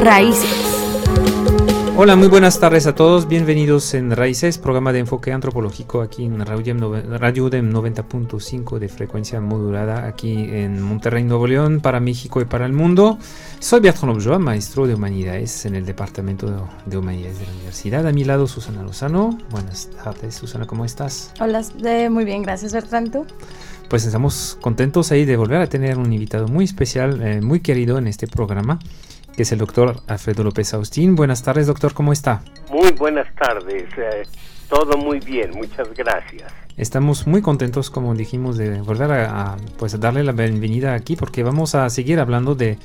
Raíces. Hola, muy buenas tardes a todos. Bienvenidos en Raíces, programa de enfoque antropológico aquí en Radio UDEM 90.5 de frecuencia modulada aquí en Monterrey, Nuevo León, para México y para el mundo. Soy Bertrand Objoa, maestro de Humanidades en el Departamento de Humanidades de la Universidad. A mi lado, Susana Lozano. Buenas tardes, Susana, ¿cómo estás? Hola, muy bien, gracias, Bertrand. ¿Tú? Pues estamos contentos ahí de volver a tener un invitado muy especial, muy querido en este programa, que es el doctor Alfredo López Austin. Buenas tardes, doctor, ¿cómo está? Muy buenas tardes, todo muy bien, muchas gracias. Estamos muy contentos, como dijimos, de volver a darle la bienvenida aquí, porque vamos a seguir hablando de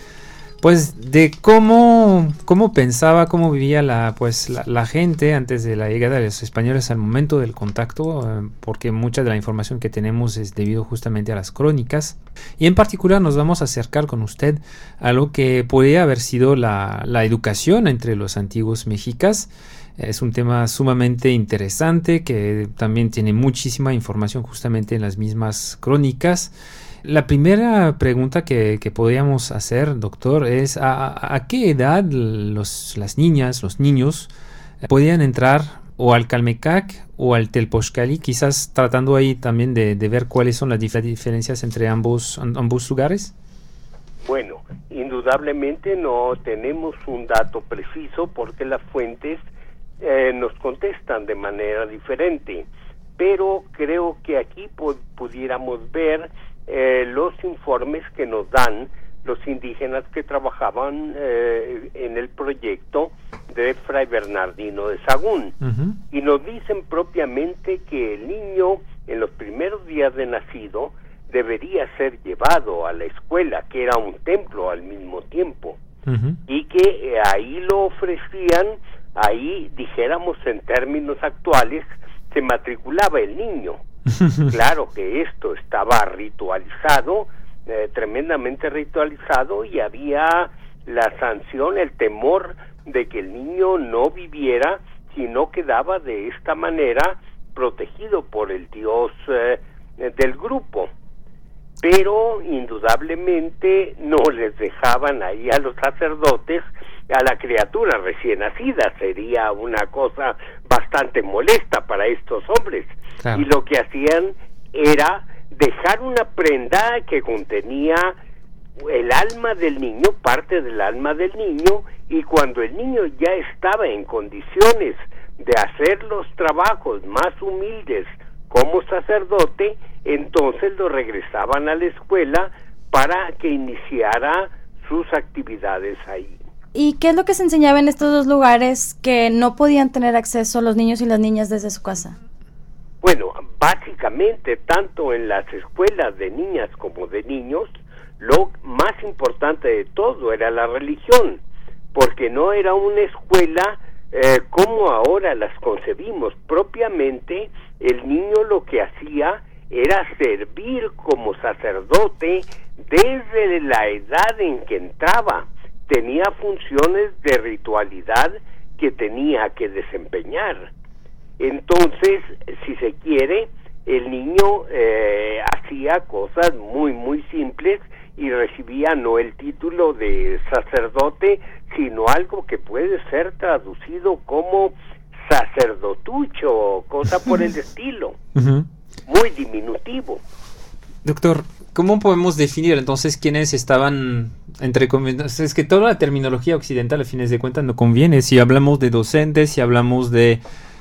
cómo pensaba, cómo vivía la gente antes de la llegada de los españoles al momento del contacto, porque mucha de la información que tenemos es debido justamente a las crónicas, y en particular nos vamos a acercar con usted a lo que podría haber sido la educación entre los antiguos mexicas. Es un tema sumamente interesante que también tiene muchísima información justamente en las mismas crónicas. La primera pregunta que podríamos hacer, doctor, es ¿a qué edad las niñas, los niños podían entrar o al Calmecac o al Telpochcali? Quizás tratando ahí también de ver cuáles son las diferencias entre ambos lugares. Bueno, indudablemente no tenemos un dato preciso porque las fuentes nos contestan de manera diferente, pero creo que aquí pudiéramos ver los informes que nos dan los indígenas que trabajaban en el proyecto de Fray Bernardino de Sahagún. Uh-huh. Y nos dicen propiamente que el niño en los primeros días de nacido debería ser llevado a la escuela, que era un templo al mismo tiempo. Uh-huh. Y que ahí lo ofrecían, ahí dijéramos en términos actuales, se matriculaba el niño. Claro que esto estaba ritualizado, tremendamente ritualizado, y había la sanción, el temor de que el niño no viviera si no quedaba de esta manera protegido por el Dios del grupo. Pero indudablemente no les dejaban ahí a los sacerdotes a la criatura recién nacida. Sería una cosa bastante molesta para estos hombres. Claro. Y lo que hacían era dejar una prenda que contenía el alma del niño, parte del alma del niño, y cuando el niño ya estaba en condiciones de hacer los trabajos más humildes como sacerdote, entonces lo regresaban a la escuela para que iniciara sus actividades ahí. ¿Y qué es lo que se enseñaba en estos dos lugares que no podían tener acceso los niños y las niñas desde su casa? Bueno, básicamente, tanto en las escuelas de niñas como de niños, lo más importante de todo era la religión, porque no era una escuela como ahora las concebimos. Propiamente, el niño lo que hacía era servir como sacerdote desde la edad en que entraba. Tenía funciones de ritualidad que tenía que desempeñar. Entonces, si se quiere, el niño hacía cosas muy, muy simples y recibía no el título de sacerdote, sino algo que puede ser traducido como sacerdotucho o cosa por el estilo. Uh-huh. Muy diminutivo. Doctor, ¿cómo podemos definir entonces quiénes estaban entre comillas? Es que toda la terminología occidental, a fines de cuentas, no conviene. Si hablamos de docentes, si hablamos de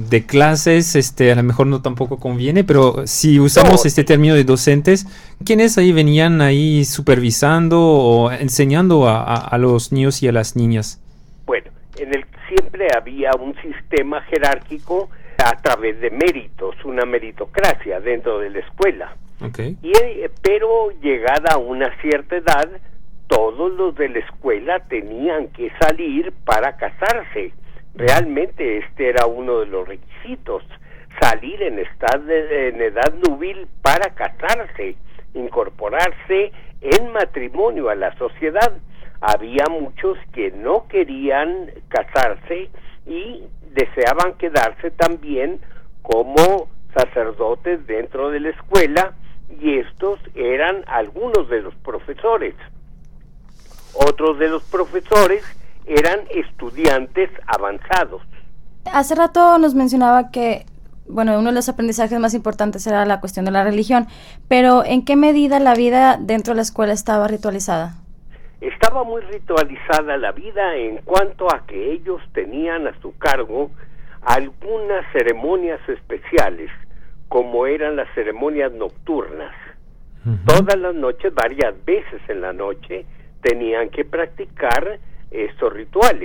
clases, a lo mejor no tampoco conviene, pero si usamos este término de docentes, ¿quiénes ahí venían ahí supervisando o enseñando a los niños y a las niñas? Bueno, siempre había un sistema jerárquico a través de méritos, una meritocracia dentro de la escuela. Okay. Pero llegada a una cierta edad, todos los de la escuela tenían que salir para casarse. Realmente este era uno de los requisitos, salir en edad núbil para casarse, incorporarse en matrimonio a la sociedad. Había muchos que no querían casarse y deseaban quedarse también como sacerdotes dentro de la escuela, y estos eran algunos de los profesores. Otros de los profesores eran estudiantes avanzados. Hace rato nos mencionaba que, bueno, uno de los aprendizajes más importantes era la cuestión de la religión, pero ¿en qué medida la vida dentro de la escuela estaba ritualizada? Estaba muy ritualizada la vida en cuanto a que ellos tenían a su cargo algunas ceremonias especiales, como eran las ceremonias nocturnas. Todas las noches, varias veces en la noche, tenían que practicar estos rituales.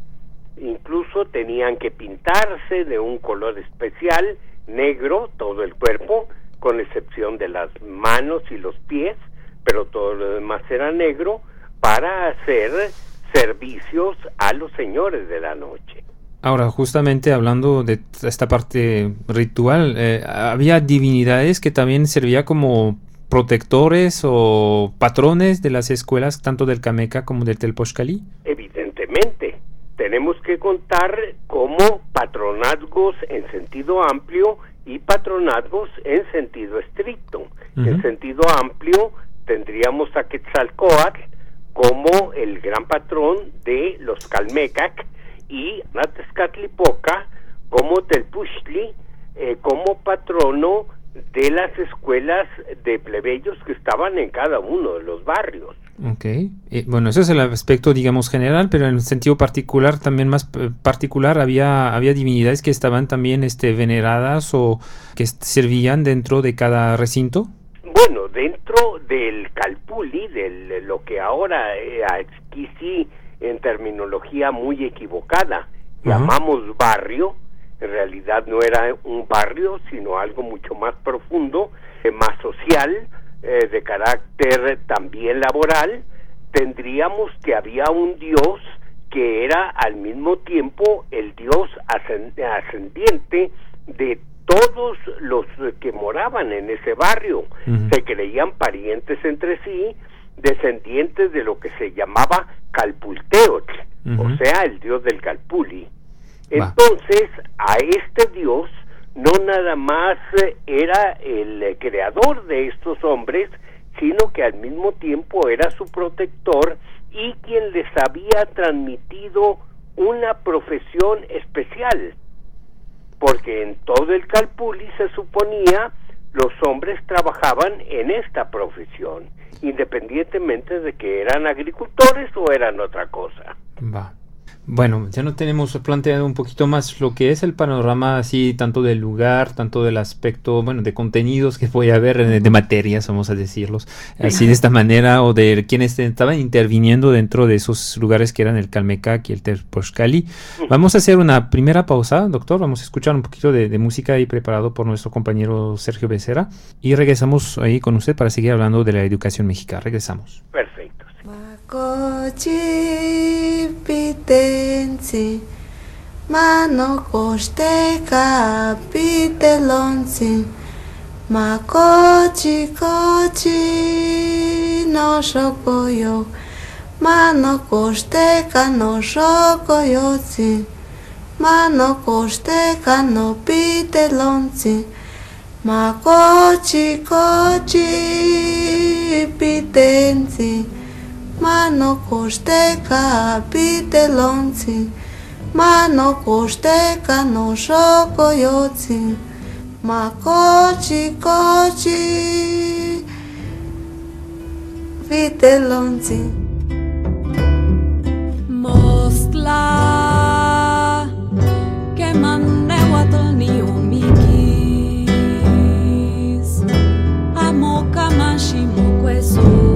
Incluso tenían que pintarse de un color especial, negro, todo el cuerpo, con excepción de las manos y los pies, pero todo lo demás era negro, para hacer servicios a los señores de la noche. Ahora, justamente hablando de esta parte ritual, había divinidades que también servían como protectores o patrones de las escuelas, tanto del Cameca como del Telpochcali. Evidentemente, tenemos que contar como patronazgos en sentido amplio y patronazgos en sentido estricto. En sentido amplio tendríamos a Quetzalcóatl como el gran patrón de los Calmecac y a Tezcatlipoca como Telpuchtli como patrono de las escuelas de plebeyos que estaban en cada uno de los barrios. Ok, bueno, ese es el aspecto, digamos, general, pero en sentido particular, también más particular, había divinidades que estaban también veneradas o que servían dentro de cada recinto. Bueno, dentro del Calpulli, de lo que ahora aquí sí, en terminología muy equivocada, llamamos barrio, en realidad no era un barrio, sino algo mucho más profundo, más social, de carácter también laboral. Tendríamos que había un dios que era al mismo tiempo el dios ascendiente de todos los que moraban en ese barrio. Se creían parientes entre sí, descendientes de lo que se llamaba Calpulteotl, o sea, el dios del Calpulli. Entonces, a este dios no nada más era el creador de estos hombres, sino que al mismo tiempo era su protector y quien les había transmitido una profesión especial, porque en todo el Calpulli se suponía los hombres trabajaban en esta profesión, independientemente de que eran agricultores o eran otra cosa. Bueno, ya no tenemos planteado un poquito más lo que es el panorama así, tanto del lugar, tanto del aspecto, bueno, de contenidos que puede haber, de materias, vamos a decirlos, así de esta manera, o de quienes estaban interviniendo dentro de esos lugares que eran el Calmecac y el Telpochcali. Vamos a hacer una primera pausa, doctor, vamos a escuchar un poquito de música ahí preparado por nuestro compañero Sergio Becerra y regresamos ahí con usted para seguir hablando de la educación mexicana. Regresamos. Perfecto. Kochi pitensi mano kosteca pitelonsi ma kochi no shokoyo mano kosteca no shokoyotsi mano kosteca no pitelonsi ma kochi pitensi mano kosteca pitelonsi mano kosteca no shokoyotsi ma kochi pitelonsi mostla que manewatl ni umikis amo kamashi mokweso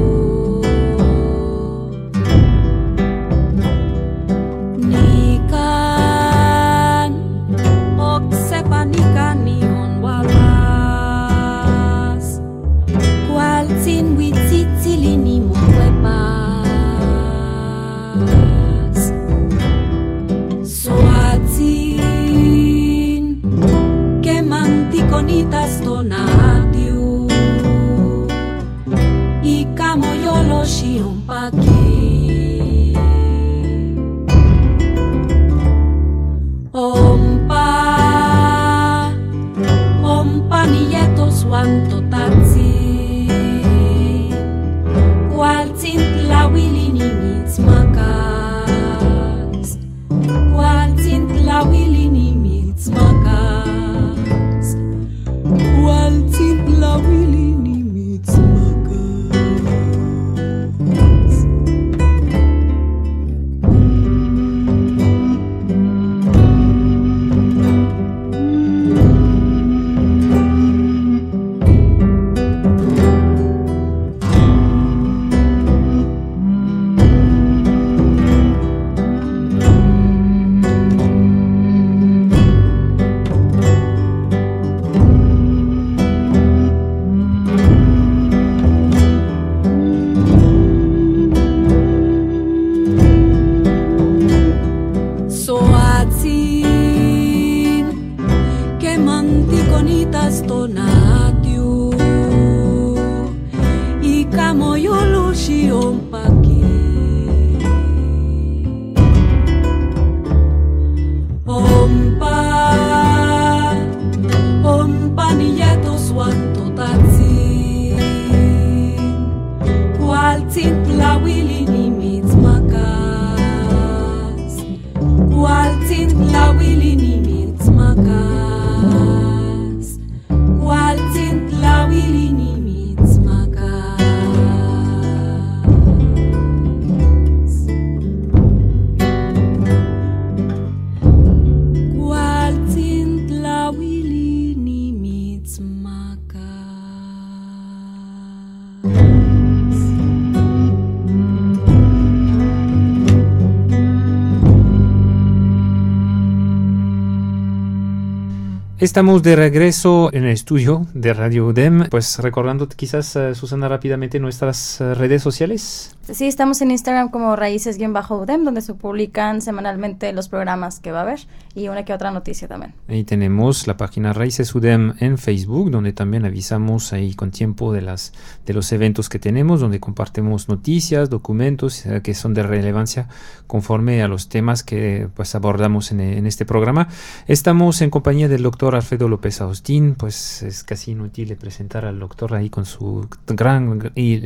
Sin witsitsilini mokwepa Estamos de regreso en el estudio de Radio UDEM, pues recordando quizás, Susana, rápidamente nuestras redes sociales. Sí, estamos en Instagram como Raíces-UDEM, donde se publican semanalmente los programas que va a haber y una que otra noticia también. Ahí tenemos la página Raíces UDEM en Facebook, donde también avisamos ahí con tiempo de los eventos que tenemos, donde compartimos noticias, documentos que son de relevancia conforme a los temas que pues abordamos en este programa. Estamos en compañía del doctor Alfredo López Agustín, pues es casi inútil presentar al doctor ahí con su gran y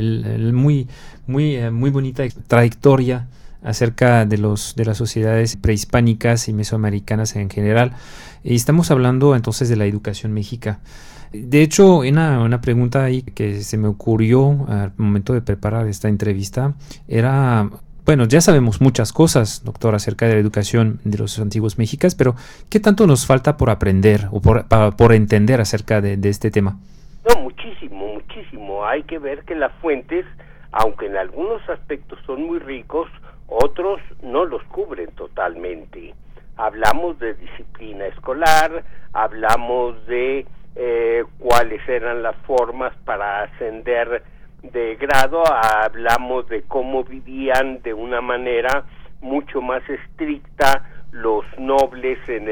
muy bonita trayectoria acerca de las sociedades prehispánicas y mesoamericanas en general. Y estamos hablando entonces de la educación mexica. De hecho, una pregunta ahí que se me ocurrió al momento de preparar esta entrevista era, bueno, ya sabemos muchas cosas, doctor, acerca de la educación de los antiguos mexicas, pero ¿qué tanto nos falta por aprender o por entender acerca de este tema? No, muchísimo. Hay que ver que las fuentes, aunque en algunos aspectos son muy ricos, otros no los cubren totalmente. Hablamos de disciplina escolar, hablamos de cuáles eran las formas para ascender de grado, hablamos de cómo vivían de una manera mucho más estricta los nobles en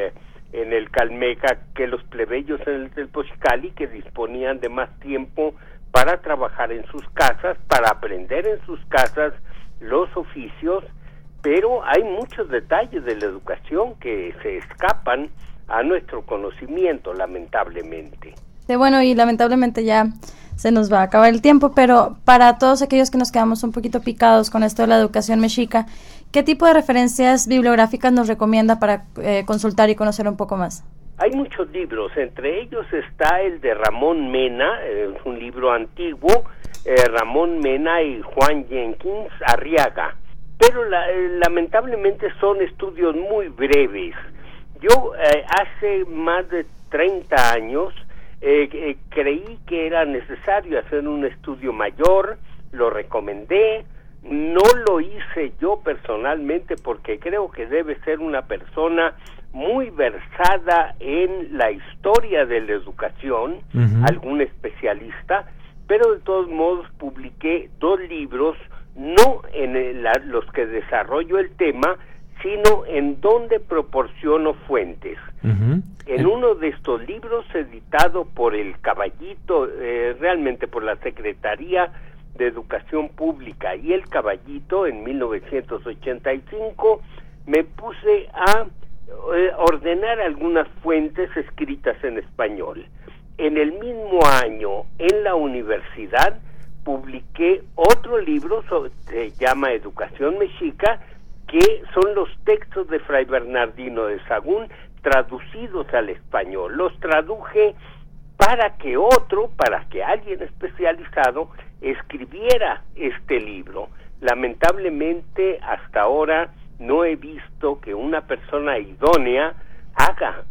el Calmeca que los plebeyos en el Telpochcali, que disponían de más tiempo para trabajar en sus casas, para aprender en sus casas los oficios, pero hay muchos detalles de la educación que se escapan a nuestro conocimiento, lamentablemente. Sí, bueno, y lamentablemente ya se nos va a acabar el tiempo, pero para todos aquellos que nos quedamos un poquito picados con esto de la educación mexica, ¿qué tipo de referencias bibliográficas nos recomienda para consultar y conocer un poco más? Hay muchos libros, entre ellos está el de Ramón Mena, es un libro antiguo, Ramón Mena y Juan Jenkins Arriaga, pero lamentablemente son estudios muy breves. Yo hace más de 30 años creí que era necesario hacer un estudio mayor, lo recomendé, no lo hice yo personalmente porque creo que debe ser una persona muy versada en la historia de la educación, algún especialista, pero de todos modos publiqué 2 libros, no en los que desarrollo el tema, sino en donde proporciono fuentes. En uno de estos libros, editado por el Caballito, realmente por la Secretaría de Educación Pública y el Caballito, en 1985, me puse a ordenar algunas fuentes escritas en español. En el mismo año, en la universidad, publiqué otro libro, se llama Educación Mexica, que son los textos de Fray Bernardino de Sahagún traducidos al español. Los traduje para que alguien especializado escribiera este libro. Lamentablemente, hasta ahora no he visto que una persona idónea haga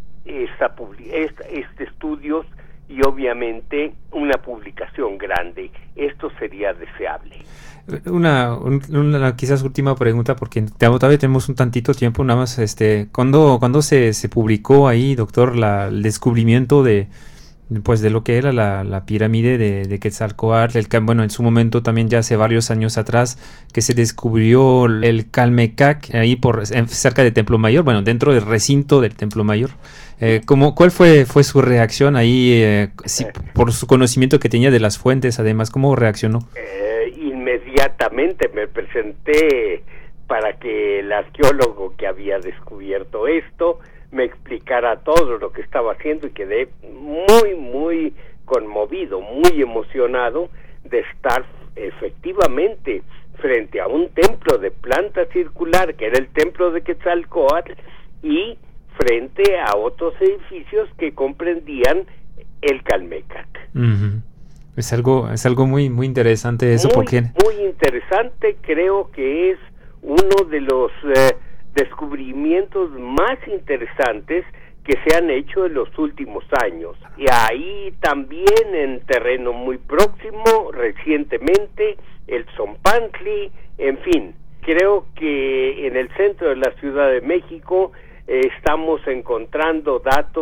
estudios y obviamente una publicación grande. Esto sería deseable. Una quizás última pregunta, porque todavía tenemos un tantito tiempo, nada más, ¿cuándo se publicó ahí, doctor, el descubrimiento de lo que era la pirámide de Quetzalcóatl? Bueno, en su momento también, ya hace varios años atrás, que se descubrió el Calmecac ahí cerca de Templo Mayor, bueno, dentro del recinto del Templo Mayor. ¿Cuál fue su reacción ahí, por su conocimiento que tenía de las fuentes? Además, ¿cómo reaccionó? Inmediatamente me presenté para que el arqueólogo que había descubierto esto me explicara todo lo que estaba haciendo, y quedé muy conmovido, muy emocionado de estar efectivamente frente a un templo de planta circular, que era el templo de Quetzalcóatl, y frente a otros edificios que comprendían el Calmecac. Es algo muy interesante eso, porque muy interesante. Creo que es uno de los descubrimientos más interesantes que se han hecho en los últimos años. Y ahí también, en terreno muy próximo, recientemente, el Zompantli, en fin, creo que en el centro de la Ciudad de México estamos encontrando datos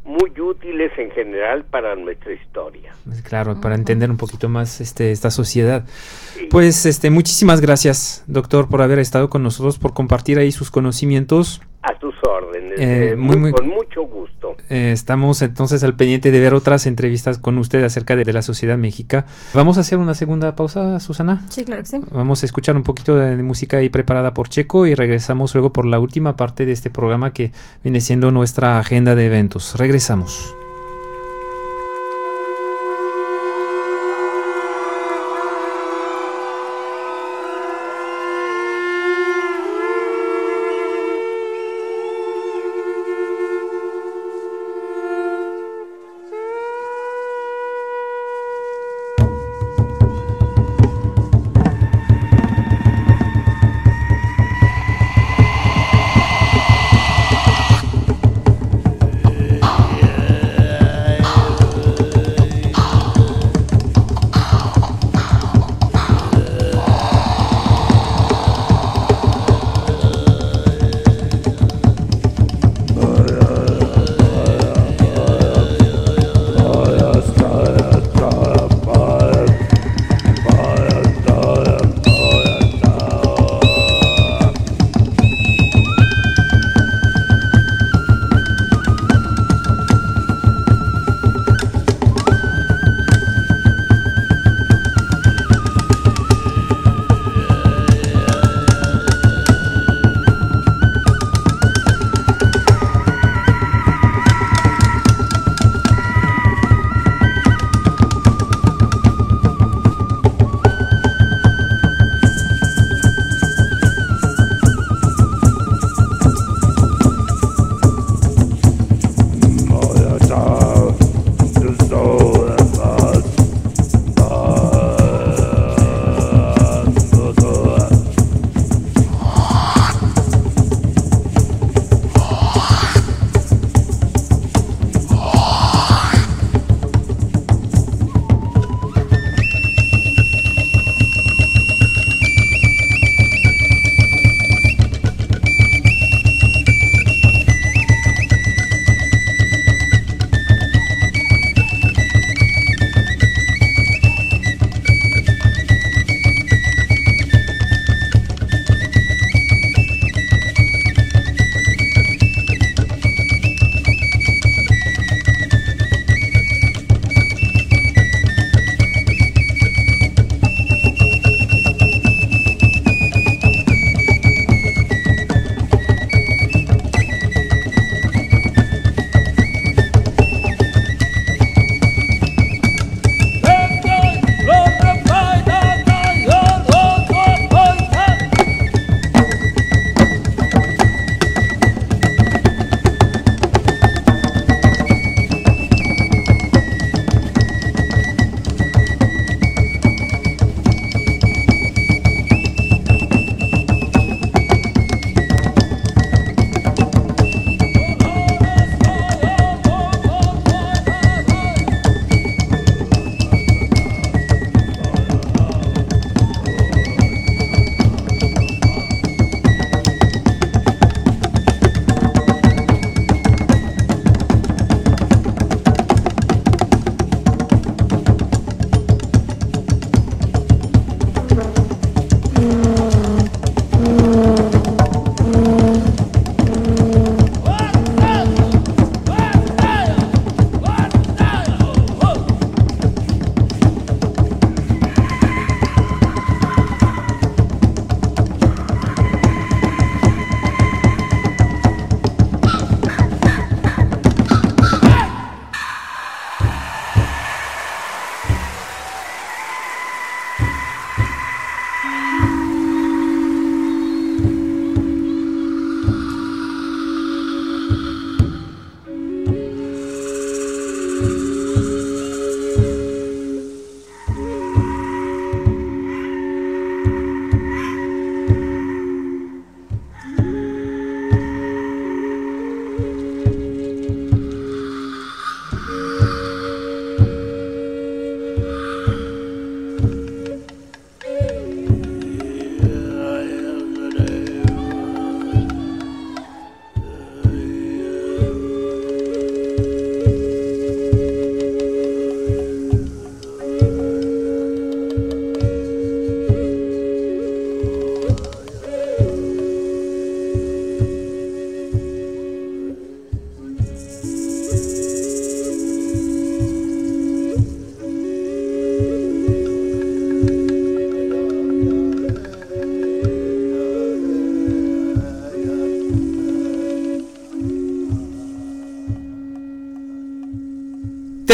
muy útiles en general para nuestra historia. Claro, para entender un poquito más esta sociedad. Sí. Pues muchísimas gracias, doctor, por haber estado con nosotros, por compartir ahí sus conocimientos. A tus órdenes, con mucho gusto. Estamos entonces al pendiente de ver otras entrevistas con usted acerca de la sociedad mexica. Vamos a hacer una segunda pausa, Susana. Sí, claro que sí. Vamos a escuchar un poquito de música ahí preparada por Checo y regresamos luego por la última parte de este programa que viene siendo nuestra agenda de eventos. Regresamos.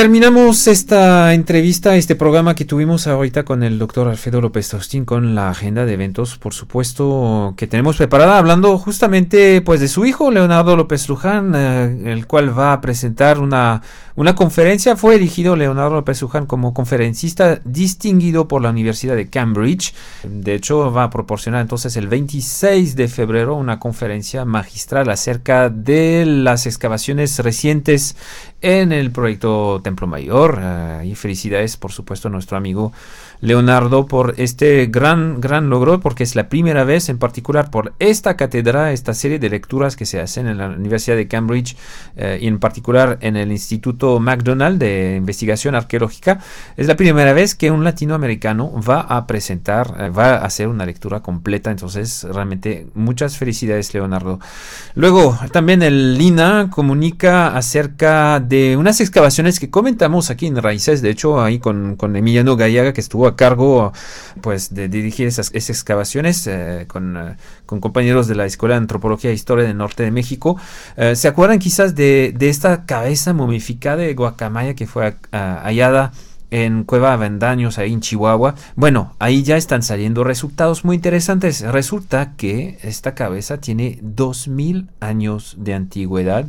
terminamos esta entrevista, este programa que tuvimos ahorita con el doctor Alfredo López Taustín con la agenda de eventos, por supuesto, que tenemos preparada, hablando justamente pues de su hijo, Leonardo López Luján, el cual va a presentar una conferencia. Fue elegido Leonardo López Luján como conferencista distinguido por la Universidad de Cambridge. De hecho, va a proporcionar entonces el 26 de febrero una conferencia magistral acerca de las excavaciones recientes en el proyecto Templo Mayor. Y felicidades, por supuesto, a nuestro amigo Leonardo por este gran logro, porque es la primera vez, en particular por esta cátedra, esta serie de lecturas que se hacen en la Universidad de Cambridge y en particular en el Instituto McDonald de Investigación Arqueológica. Es la primera vez que un latinoamericano va a presentar, va a hacer una lectura completa. Entonces, realmente muchas felicidades, Leonardo. Luego, también el Lina comunica acerca de unas excavaciones que comentamos aquí en Raíces. De hecho, ahí con Emiliano Gallaga, que estuvo a cargo pues de dirigir esas excavaciones con compañeros de la Escuela de Antropología e Historia del Norte de México. ¿Se acuerdan quizás de esta cabeza momificada de guacamaya que fue hallada en Cueva Avendaños, ahí en Chihuahua? Bueno, ahí ya están saliendo resultados muy interesantes. Resulta que esta cabeza tiene 2000 años de antigüedad.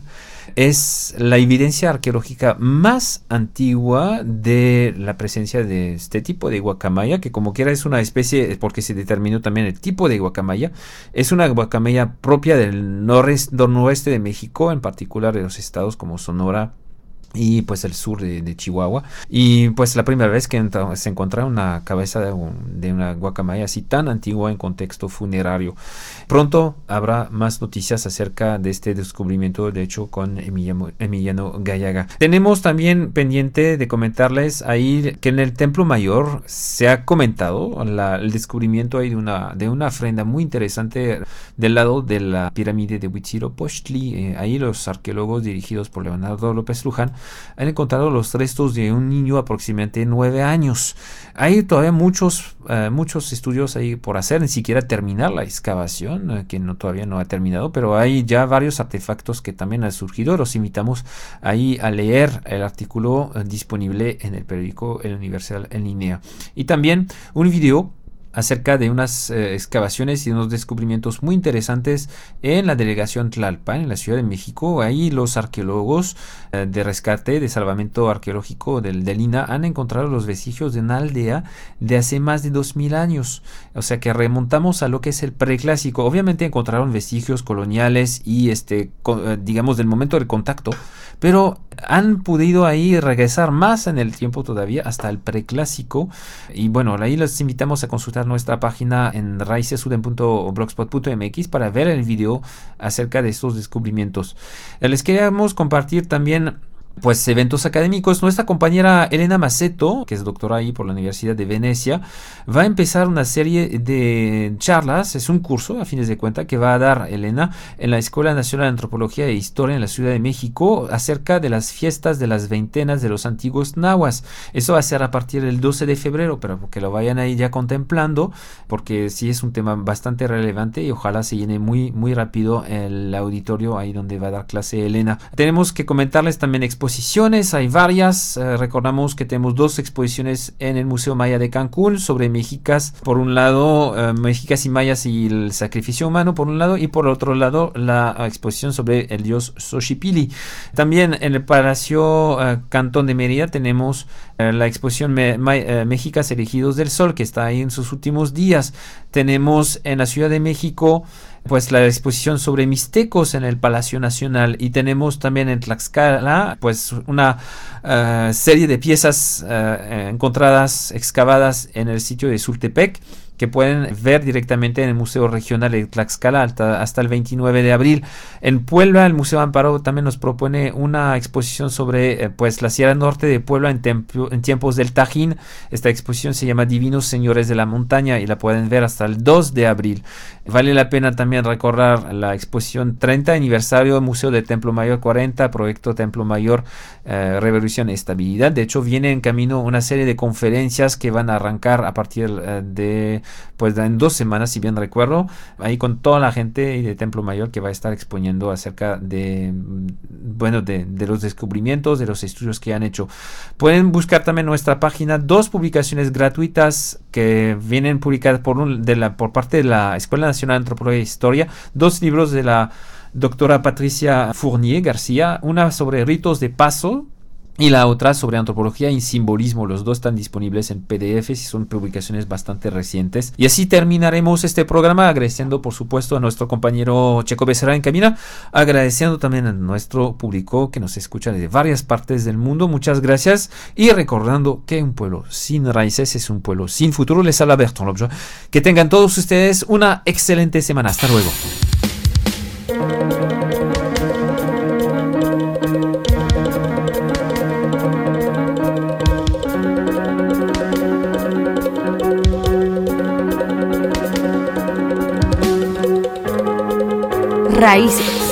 Es la evidencia arqueológica más antigua de la presencia de este tipo de guacamaya, que como quiera es una especie, porque se determinó también el tipo de guacamaya. Es una guacamaya propia del noroeste de México, en particular de los estados como Sonora y pues el sur de Chihuahua. Y pues la primera vez que se encontró una cabeza de una guacamaya así tan antigua en contexto funerario. Pronto habrá más noticias acerca de este descubrimiento, de hecho, con Emiliano Gallaga. Tenemos también pendiente de comentarles ahí que en el Templo Mayor se ha comentado el descubrimiento ahí de una ofrenda muy interesante del lado de la pirámide de Huitzilopochtli. Ahí los arqueólogos dirigidos por Leonardo López Luján han encontrado los restos de un niño aproximadamente 9 años. Hay todavía muchos estudios ahí por hacer, ni siquiera terminar la excavación, que todavía no ha terminado, pero hay ya varios artefactos que también han surgido. Los invitamos ahí a leer el artículo disponible en el periódico El Universal en línea. Y también un video acerca de unas excavaciones y unos descubrimientos muy interesantes en la delegación Tlalpan, en la Ciudad de México. Ahí los arqueólogos de rescate, de salvamento arqueológico del INA han encontrado los vestigios de una aldea de hace más de 2000 años. O sea que remontamos a lo que es el preclásico. Obviamente encontraron vestigios coloniales y digamos del momento del contacto, pero han podido ahí regresar más en el tiempo todavía hasta el preclásico. Y bueno, ahí los invitamos a consultar nuestra página en raicesuden.blogspot.mx para ver el video acerca de estos descubrimientos. Les queríamos compartir también pues eventos académicos. Nuestra compañera Elena Maceto, que es doctora ahí por la Universidad de Venecia, va a empezar una serie de charlas. Es un curso, a fines de cuentas, que va a dar Elena en la Escuela Nacional de Antropología e Historia en la Ciudad de México acerca de las fiestas de las veintenas de los antiguos nahuas. Eso va a ser a partir del 12 de febrero, pero que lo vayan ahí ya contemplando, porque sí es un tema bastante relevante y ojalá se llene muy, muy rápido el auditorio ahí donde va a dar clase Elena. Tenemos que comentarles también exposiciones, hay varias. Recordamos que tenemos 2 exposiciones en el Museo Maya de Cancún sobre mexicas, por un lado mexicas y mayas y el sacrificio humano por un lado, y por otro lado la exposición sobre el dios Xochipilli. También en el Palacio Cantón de Mérida tenemos la exposición Mexicas Elegidos del Sol, que está ahí en sus últimos días. Tenemos en la Ciudad de México pues la exposición sobre mixtecos en el Palacio Nacional, y tenemos también en Tlaxcala pues una serie de piezas encontradas, excavadas en el sitio de Sultepec, que pueden ver directamente en el Museo Regional de Tlaxcala hasta el 29 de abril. En Puebla, el Museo Amparo también nos propone una exposición sobre pues la Sierra Norte de Puebla en tiempos del Tajín. Esta exposición se llama Divinos Señores de la Montaña y la pueden ver hasta el 2 de abril. Vale la pena también recordar la exposición 30 aniversario Museo del Templo Mayor 40, proyecto Templo Mayor, Revolución y Estabilidad. De hecho, viene en camino una serie de conferencias que van a arrancar a partir de, pues en 2 semanas, si bien recuerdo, ahí con toda la gente de Templo Mayor que va a estar exponiendo acerca de, bueno, de los descubrimientos, de los estudios que han hecho. Pueden buscar también en nuestra página 2 publicaciones gratuitas que vienen publicadas por parte de la Escuela Nacional de Antropología e Historia, 2 libros de la doctora Patricia Fournier García, una sobre ritos de paso y la otra sobre antropología y simbolismo. Los 2 están disponibles en PDF y son publicaciones bastante recientes. Y así terminaremos este programa agradeciendo, por supuesto, a nuestro compañero Checo Becerra en cabina, agradeciendo también a nuestro público que nos escucha desde varias partes del mundo. Muchas gracias y recordando que un pueblo sin raíces es un pueblo sin futuro. Les habla Bertrand Lobjo. Que tengan todos ustedes una excelente semana. Hasta luego. Raíces.